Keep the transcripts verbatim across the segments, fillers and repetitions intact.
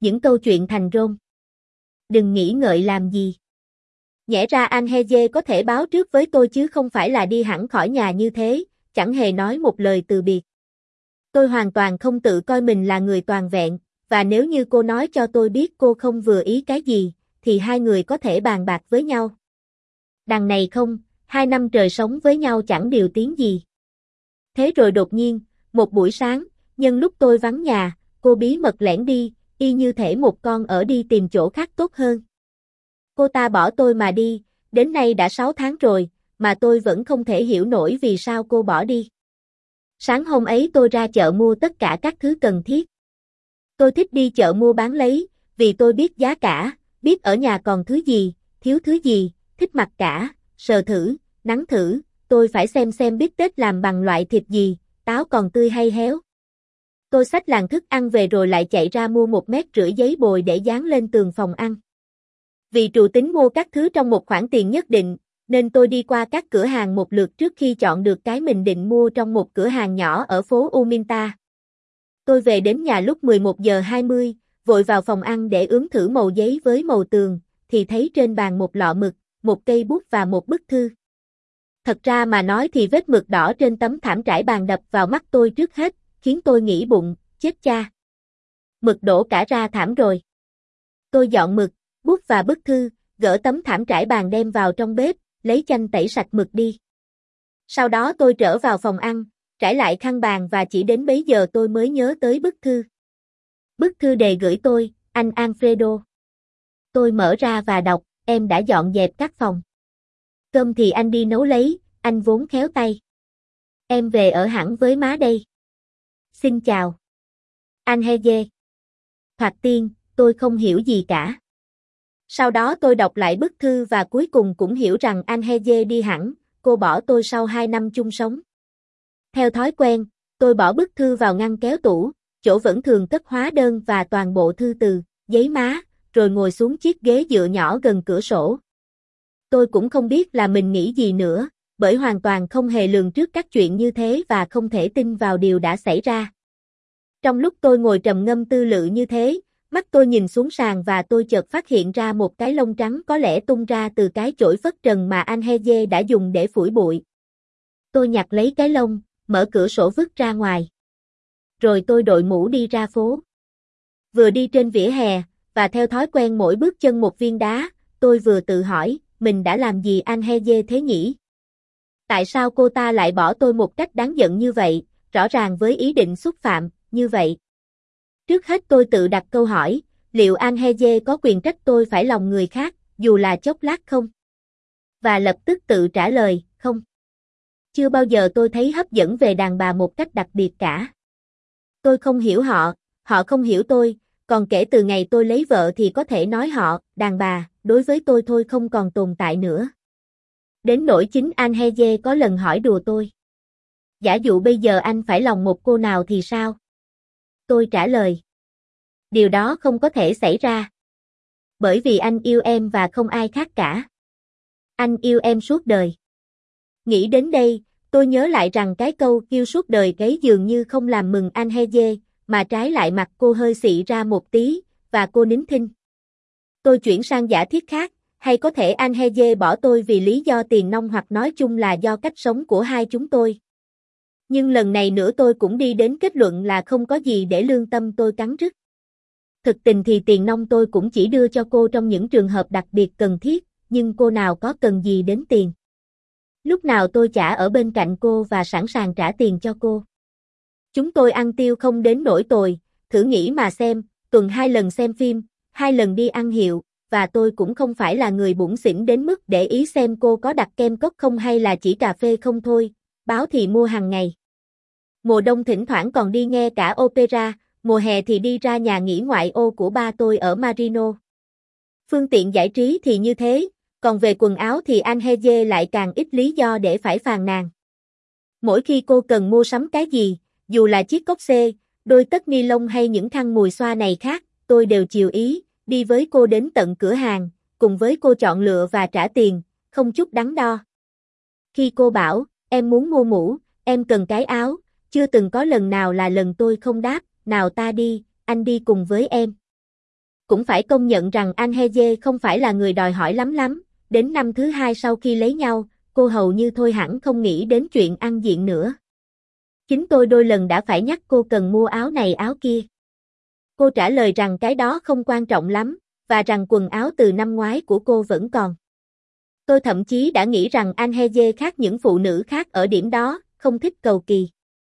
những câu chuyện thành rôm. Đừng nghĩ ngợi làm gì. Nhẽ ra Anhege có thể báo trước với tôi chứ không phải là đi hẳn khỏi nhà như thế, chẳng hề nói một lời từ biệt. Tôi hoàn toàn không tự coi mình là người toàn vẹn, và nếu như cô nói cho tôi biết cô không vừa ý cái gì, thì hai người có thể bàn bạc với nhau. Đằng này không, hai năm trời sống với nhau chẳng điều tiếng gì. Thế rồi đột nhiên, một buổi sáng, nhân lúc tôi vắng nhà, cô bí mật lẻn đi, y như thể một con ở đi tìm chỗ khác tốt hơn. Cô ta bỏ tôi mà đi, đến nay đã sáu tháng rồi, mà tôi vẫn không thể hiểu nổi vì sao cô bỏ đi. Sáng hôm ấy tôi ra chợ mua tất cả các thứ cần thiết. Tôi thích đi chợ mua bán lấy, vì tôi biết giá cả, biết ở nhà còn thứ gì, thiếu thứ gì, thích mặc cả, sờ thử, nắn thử, tôi phải xem xem bít tết làm bằng loại thịt gì, táo còn tươi hay héo. Tôi xách làng thức ăn về rồi lại chạy ra mua một mét rưỡi giấy bồi để dán lên tường phòng ăn. Vì trù tính mua các thứ trong một khoản tiền nhất định, nên tôi đi qua các cửa hàng một lượt trước khi chọn được cái mình định mua trong một cửa hàng nhỏ ở phố Uminta. Tôi về đến nhà lúc mười một giờ hai mươi, vội vào phòng ăn để ướm thử màu giấy với màu tường, thì thấy trên bàn một lọ mực, một cây bút và một bức thư. Thật ra mà nói thì vết mực đỏ trên tấm thảm trải bàn đập vào mắt tôi trước hết, khiến tôi nghĩ bụng, chết cha. Mực đổ cả ra thảm rồi. Tôi dọn mực, bút và bức thư, gỡ tấm thảm trải bàn đem vào trong bếp, lấy chanh tẩy sạch mực đi. Sau đó tôi trở vào phòng ăn, trải lại khăn bàn và chỉ đến bấy giờ tôi mới nhớ tới bức thư. Bức thư đề gửi tôi, anh Alfredo. Tôi mở ra và đọc, em đã dọn dẹp các phòng. Cơm thì anh đi nấu lấy, anh vốn khéo tay. Em về ở hẳn với má đây. Xin chào. Anhege. Thoạt tiên, tôi không hiểu gì cả. Sau đó tôi đọc lại bức thư và cuối cùng cũng hiểu rằng Anhege đi hẳn, cô bỏ tôi sau hai năm chung sống. Theo thói quen, tôi bỏ bức thư vào ngăn kéo tủ, chỗ vẫn thường cất hóa đơn và toàn bộ thư từ, giấy má, rồi ngồi xuống chiếc ghế dựa nhỏ gần cửa sổ. Tôi cũng không biết là mình nghĩ gì nữa, bởi hoàn toàn không hề lường trước các chuyện như thế và không thể tin vào điều đã xảy ra. Trong lúc tôi ngồi trầm ngâm tư lự như thế, mắt tôi nhìn xuống sàn và tôi chợt phát hiện ra một cái lông trắng có lẽ tung ra từ cái chổi phất trần mà Anhege đã dùng để phủi bụi. Tôi nhặt lấy cái lông, mở cửa sổ vứt ra ngoài. Rồi tôi đội mũ đi ra phố. Vừa đi trên vỉa hè, và theo thói quen mỗi bước chân một viên đá, tôi vừa tự hỏi, mình đã làm gì Anhege thế nhỉ? Tại sao cô ta lại bỏ tôi một cách đáng giận như vậy, rõ ràng với ý định xúc phạm, như vậy? Trước hết tôi tự đặt câu hỏi, liệu Anhege có quyền trách tôi phải lòng người khác, dù là chốc lát không? Và lập tức tự trả lời, không. Chưa bao giờ tôi thấy hấp dẫn về đàn bà một cách đặc biệt cả. Tôi không hiểu họ, họ không hiểu tôi, còn kể từ ngày tôi lấy vợ thì có thể nói họ, đàn bà, đối với tôi thôi không còn tồn tại nữa. Đến nỗi chính Anhege có lần hỏi đùa tôi. Giả dụ bây giờ anh phải lòng một cô nào thì sao? Tôi trả lời. Điều đó không có thể xảy ra. Bởi vì anh yêu em và không ai khác cả. Anh yêu em suốt đời. Nghĩ đến đây, tôi nhớ lại rằng cái câu yêu suốt đời ấy dường như không làm mừng Anhege, mà trái lại mặt cô hơi xị ra một tí, và cô nín thinh. Tôi chuyển sang giả thiết khác, hay có thể Anhege bỏ tôi vì lý do tiền nong hoặc nói chung là do cách sống của hai chúng tôi. Nhưng lần này nữa tôi cũng đi đến kết luận là không có gì để lương tâm tôi cắn rứt. Thực tình thì tiền nong tôi cũng chỉ đưa cho cô trong những trường hợp đặc biệt cần thiết, nhưng cô nào có cần gì đến tiền. Lúc nào tôi chả ở bên cạnh cô và sẵn sàng trả tiền cho cô. Chúng tôi ăn tiêu không đến nỗi tồi, thử nghĩ mà xem, tuần hai lần xem phim, hai lần đi ăn hiệu, và tôi cũng không phải là người bủn xỉn đến mức để ý xem cô có đặt kem cốc không hay là chỉ cà phê không thôi, báo thì mua hàng ngày. Mùa đông thỉnh thoảng còn đi nghe cả opera, mùa hè thì đi ra nhà nghỉ ngoại ô của ba tôi ở Marino. Phương tiện giải trí thì như thế, còn về quần áo thì Anhege lại càng ít lý do để phải phàn nàn. Mỗi khi cô cần mua sắm cái gì, dù là chiếc cốc xê, đôi tất ni lông hay những khăn mùi xoa này khác, tôi đều chiều ý, đi với cô đến tận cửa hàng, cùng với cô chọn lựa và trả tiền, không chút đắn đo. Khi cô bảo, em muốn mua mũ, em cần cái áo, chưa từng có lần nào là lần tôi không đáp, nào ta đi, anh đi cùng với em. Cũng phải công nhận rằng Anh Heye không phải là người đòi hỏi lắm lắm, đến năm thứ hai sau khi lấy nhau, cô hầu như thôi hẳn không nghĩ đến chuyện ăn diện nữa. Chính tôi đôi lần đã phải nhắc cô cần mua áo này áo kia. Cô trả lời rằng cái đó không quan trọng lắm, và rằng quần áo từ năm ngoái của cô vẫn còn. Tôi thậm chí đã nghĩ rằng Anh Heye khác những phụ nữ khác ở điểm đó, không thích cầu kỳ.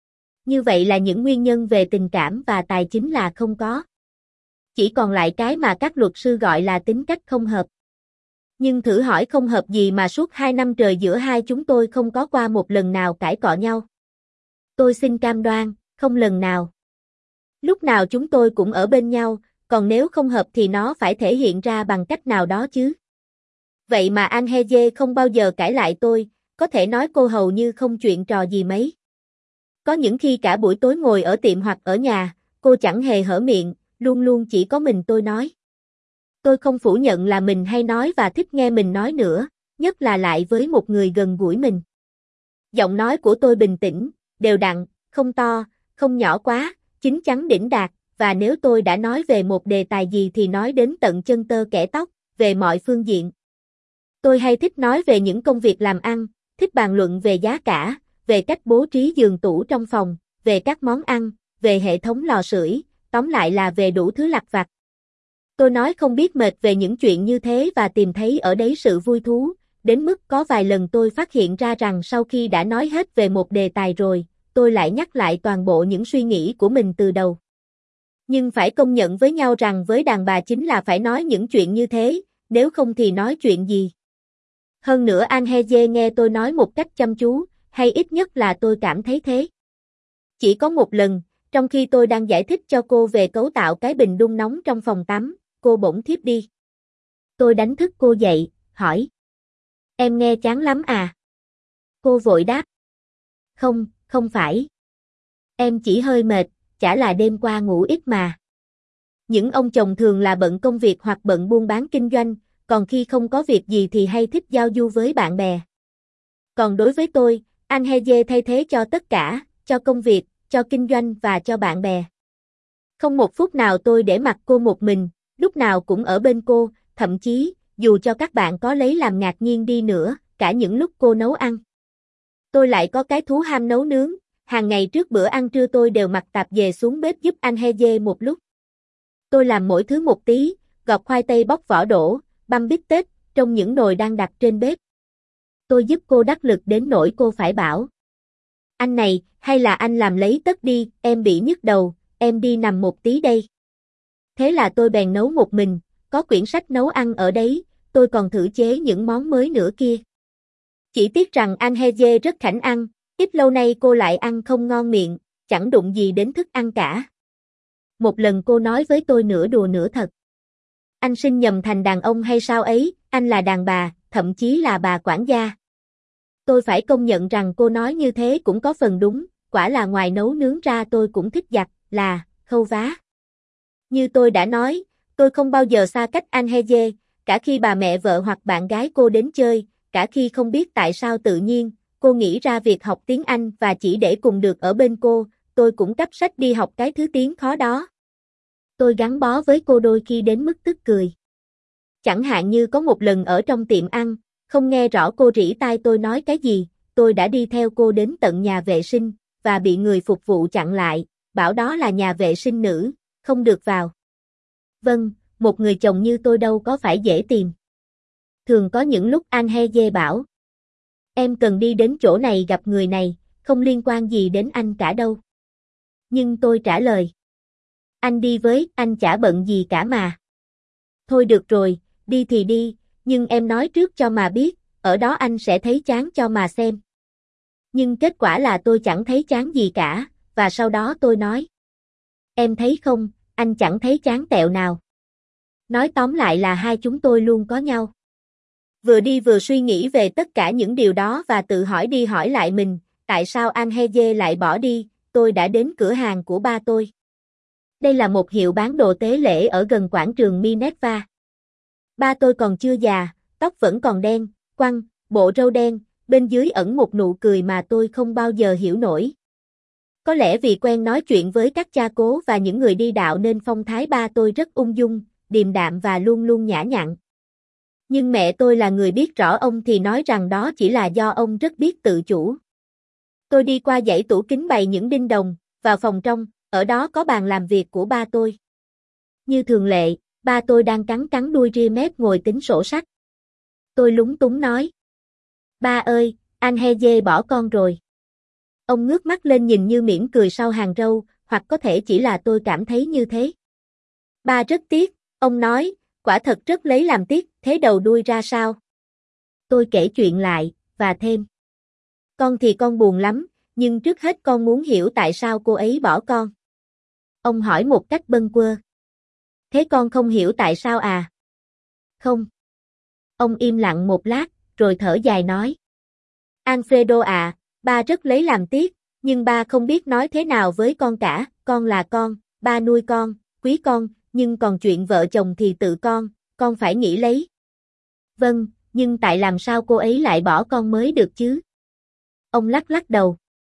Như vậy là những nguyên nhân về tình cảm và tài chính là không có. Chỉ còn lại cái mà các luật sư gọi là tính cách không hợp. Nhưng thử hỏi không hợp gì mà suốt hai năm trời giữa hai chúng tôi không có qua một lần nào cãi cọ nhau. Tôi xin cam đoan, không lần nào. Lúc nào chúng tôi cũng ở bên nhau, còn nếu không hợp thì nó phải thể hiện ra bằng cách nào đó chứ. Vậy mà Anh Heye không bao giờ cãi lại tôi, có thể nói cô hầu như không chuyện trò gì mấy. Có những khi cả buổi tối ngồi ở tiệm hoặc ở nhà, cô chẳng hề hở miệng, luôn luôn chỉ có mình tôi nói. Tôi không phủ nhận là mình hay nói và thích nghe mình nói nữa, nhất là lại với một người gần gũi mình. Giọng nói của tôi bình tĩnh, đều đặn, không to, không nhỏ quá, chín chắn đỉnh đạt, và nếu tôi đã nói về một đề tài gì thì nói đến tận chân tơ kẽ tóc, về mọi phương diện. Tôi hay thích nói về những công việc làm ăn, thích bàn luận về giá cả, về cách bố trí giường tủ trong phòng, về các món ăn, về hệ thống lò sưởi, tóm lại là về đủ thứ lặt vặt. Tôi nói không biết mệt về những chuyện như thế và tìm thấy ở đấy sự vui thú, đến mức có vài lần tôi phát hiện ra rằng sau khi đã nói hết về một đề tài rồi, tôi lại nhắc lại toàn bộ những suy nghĩ của mình từ đầu. Nhưng phải công nhận với nhau rằng với đàn bà chính là phải nói những chuyện như thế, nếu không thì nói chuyện gì. Hơn nữa Anh Heye nghe tôi nói một cách chăm chú, hay ít nhất là tôi cảm thấy thế. Chỉ có một lần, trong khi tôi đang giải thích cho cô về cấu tạo cái bình đun nóng trong phòng tắm, cô bỗng thiếp đi. Tôi đánh thức cô dậy, hỏi. Em nghe chán lắm à? Cô vội đáp. Không, không phải. Em chỉ hơi mệt, chả là đêm qua ngủ ít mà. Những ông chồng thường là bận công việc hoặc bận buôn bán kinh doanh, còn khi không có việc gì thì hay thích giao du với bạn bè. Còn đối với tôi, Anh Heye thay thế cho tất cả, cho công việc, cho kinh doanh và cho bạn bè. Không một phút nào tôi để mặc cô một mình, lúc nào cũng ở bên cô, thậm chí, dù cho các bạn có lấy làm ngạc nhiên đi nữa, cả những lúc cô nấu ăn. Tôi lại có cái thú ham nấu nướng, hàng ngày trước bữa ăn trưa tôi đều mặc tạp dề xuống bếp giúp Anh Heye một lúc. Tôi làm mỗi thứ một tí, gọt khoai tây bóc vỏ đổ, băm bít tết, trong những nồi đang đặt trên bếp. Tôi giúp cô đắc lực đến nỗi cô phải bảo. Anh này, hay là anh làm lấy tất đi, em bị nhức đầu, em đi nằm một tí đây. Thế là tôi bèn nấu một mình, có quyển sách nấu ăn ở đấy, tôi còn thử chế những món mới nữa kia. Chỉ tiếc rằng Anh Heye rất khảnh ăn, ít lâu nay cô lại ăn không ngon miệng, chẳng đụng gì đến thức ăn cả. Một lần cô nói với tôi nửa đùa nửa thật. Anh sinh nhầm thành đàn ông hay sao ấy, anh là đàn bà, thậm chí là bà quản gia. Tôi phải công nhận rằng cô nói như thế cũng có phần đúng, quả là ngoài nấu nướng ra tôi cũng thích giặt, là, khâu vá. Như tôi đã nói, tôi không bao giờ xa cách Anh Heye, cả khi bà mẹ vợ hoặc bạn gái cô đến chơi, cả khi không biết tại sao tự nhiên, cô nghĩ ra việc học tiếng Anh và chỉ để cùng được ở bên cô, tôi cũng cắp sách đi học cái thứ tiếng khó đó. Tôi gắn bó với cô đôi khi đến mức tức cười. Chẳng hạn như có một lần ở trong tiệm ăn, không nghe rõ cô rỉ tai tôi nói cái gì, tôi đã đi theo cô đến tận nhà vệ sinh, và bị người phục vụ chặn lại, bảo đó là nhà vệ sinh nữ, không được vào. Vâng, một người chồng như tôi đâu có phải dễ tìm. Thường có những lúc Anh Heye bảo, em cần đi đến chỗ này gặp người này, không liên quan gì đến anh cả đâu. Nhưng tôi trả lời, anh đi với, anh chả bận gì cả mà. Thôi được rồi, đi thì đi, nhưng em nói trước cho mà biết, ở đó anh sẽ thấy chán cho mà xem. Nhưng kết quả là tôi chẳng thấy chán gì cả, và sau đó tôi nói. Em thấy không, anh chẳng thấy chán tẹo nào. Nói tóm lại là hai chúng tôi luôn có nhau. Vừa đi vừa suy nghĩ về tất cả những điều đó và tự hỏi đi hỏi lại mình, tại sao Anh Heye lại bỏ đi, tôi đã đến cửa hàng của ba tôi. Đây là một hiệu bán đồ tế lễ ở gần quảng trường Minerva. Ba tôi còn chưa già, tóc vẫn còn đen, quăn, bộ râu đen, bên dưới ẩn một nụ cười mà tôi không bao giờ hiểu nổi. Có lẽ vì quen nói chuyện với các cha cố và những người đi đạo nên phong thái ba tôi rất ung dung, điềm đạm và luôn luôn nhã nhặn. Nhưng mẹ tôi là người biết rõ ông thì nói rằng đó chỉ là do ông rất biết tự chủ. Tôi đi qua dãy tủ kính bày những đinh đồng, vào phòng trong, ở đó có bàn làm việc của ba tôi. Như thường lệ, ba tôi đang cắn cắn đuôi ria mép ngồi tính sổ sách. Tôi lúng túng nói. Ba ơi, anh Heye bỏ con rồi. Ông ngước mắt lên nhìn như mỉm cười sau hàng râu, hoặc có thể chỉ là tôi cảm thấy như thế. Ba rất tiếc, ông nói, quả thật rất lấy làm tiếc, thế đầu đuôi ra sao? Tôi kể chuyện lại, và thêm. Con thì con buồn lắm, nhưng trước hết con muốn hiểu tại sao cô ấy bỏ con. Ông hỏi một cách bâng quơ. Thế con không hiểu tại sao à? Không. Ông im lặng một lát, rồi thở dài nói. Alfredo à, ba rất lấy làm tiếc, nhưng ba không biết nói thế nào với con cả, con là con, ba nuôi con, quý con, nhưng còn chuyện vợ chồng thì tự con, con phải nghĩ lấy. Vâng, nhưng tại làm sao cô ấy lại bỏ con mới được chứ? Ông lắc lắc đầu.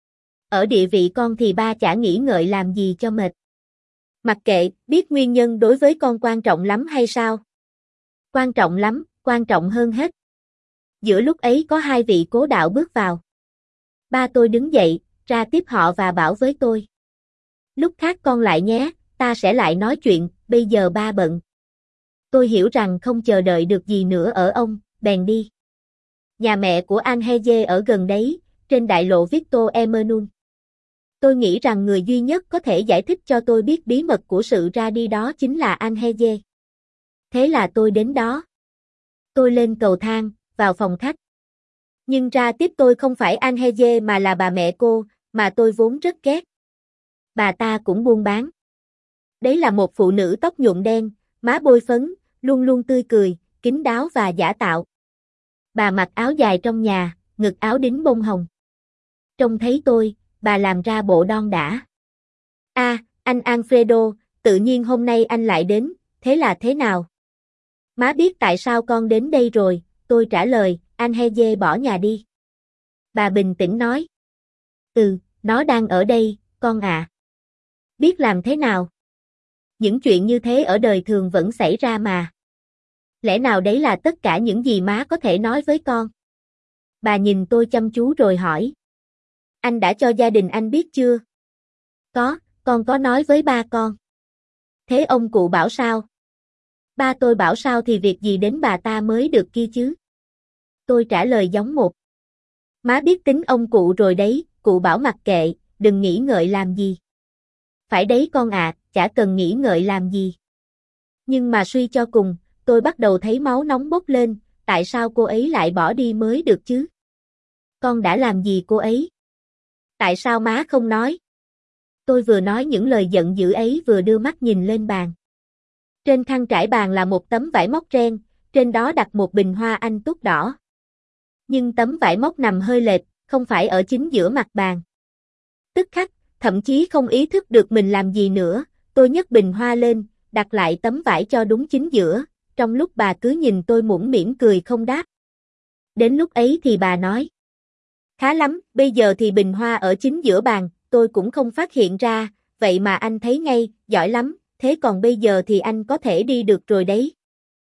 Ở địa vị con thì ba chả nghĩ ngợi làm gì cho mệt. Mặc kệ, biết nguyên nhân đối với con quan trọng lắm hay sao? Quan trọng lắm, quan trọng hơn hết. Giữa lúc ấy có hai vị cố đạo bước vào. Ba tôi đứng dậy, ra tiếp họ và bảo với tôi. Lúc khác con lại nhé, ta sẽ lại nói chuyện, bây giờ ba bận. Tôi hiểu rằng không chờ đợi được gì nữa ở ông, bèn đi. Nhà mẹ của Anh Heye ở gần đấy, trên đại lộ Victor Emmanuel. Tôi nghĩ rằng người duy nhất có thể giải thích cho tôi biết bí mật của sự ra đi đó chính là Anh Heye. Thế là tôi đến đó. Tôi lên cầu thang, vào phòng khách. Nhưng ra tiếp tôi không phải Anh Heye mà là bà mẹ cô, mà tôi vốn rất ghét. Bà ta cũng buôn bán. Đấy là một phụ nữ tóc nhuộm đen, má bôi phấn, luôn luôn tươi cười, kín đáo và giả tạo. Bà mặc áo dài trong nhà, ngực áo đính bông hồng. Trông thấy tôi, bà làm ra bộ đon đả. À, anh Alfredo, tự nhiên hôm nay anh lại đến, thế là thế nào? Má biết tại sao con đến đây rồi, tôi trả lời, anh Heye bỏ nhà đi. Bà bình tĩnh nói. Ừ, nó đang ở đây, con à. Biết làm thế nào? Những chuyện như thế ở đời thường vẫn xảy ra mà. Lẽ nào đấy là tất cả những gì má có thể nói với con? Bà nhìn tôi chăm chú rồi hỏi. Anh đã cho gia đình anh biết chưa? Có, con có nói với ba con. Thế ông cụ bảo sao? Ba tôi bảo sao thì việc gì đến bà ta mới được kia chứ? Tôi trả lời giống một. Má biết tính ông cụ rồi đấy, cụ bảo mặc kệ, đừng nghĩ ngợi làm gì. Phải đấy con ạ, à, chả cần nghĩ ngợi làm gì. Nhưng mà suy cho cùng, tôi bắt đầu thấy máu nóng bốc lên, tại sao cô ấy lại bỏ đi mới được chứ? Con đã làm gì cô ấy? Tại sao má không nói? Tôi vừa nói những lời giận dữ ấy vừa đưa mắt nhìn lên bàn. Trên khăn trải bàn là một tấm vải móc ren, trên đó đặt một bình hoa anh túc đỏ. Nhưng tấm vải móc nằm hơi lệch, không phải ở chính giữa mặt bàn. Tức khắc, thậm chí không ý thức được mình làm gì nữa, tôi nhấc bình hoa lên, đặt lại tấm vải cho đúng chính giữa, trong lúc bà cứ nhìn tôi mũm mỉm cười không đáp. Đến lúc ấy thì bà nói. Khá lắm, bây giờ thì bình hoa ở chính giữa bàn, tôi cũng không phát hiện ra, vậy mà anh thấy ngay, giỏi lắm, thế còn bây giờ thì anh có thể đi được rồi đấy.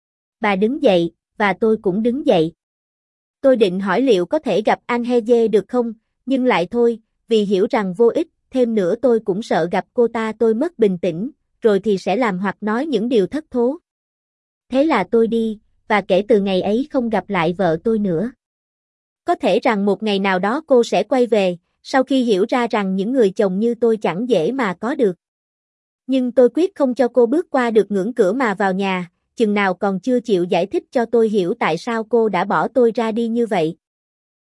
Bà đứng dậy, và tôi cũng đứng dậy. Tôi định hỏi liệu có thể gặp anh Heye được không, nhưng lại thôi, vì hiểu rằng vô ích, thêm nữa tôi cũng sợ gặp cô ta tôi mất bình tĩnh, rồi thì sẽ làm hoặc nói những điều thất thố. Thế là tôi đi, và kể từ ngày ấy không gặp lại vợ tôi nữa. Có thể rằng một ngày nào đó cô sẽ quay về, sau khi hiểu ra rằng những người chồng như tôi chẳng dễ mà có được. Nhưng tôi quyết không cho cô bước qua được ngưỡng cửa mà vào nhà, chừng nào còn chưa chịu giải thích cho tôi hiểu tại sao cô đã bỏ tôi ra đi như vậy.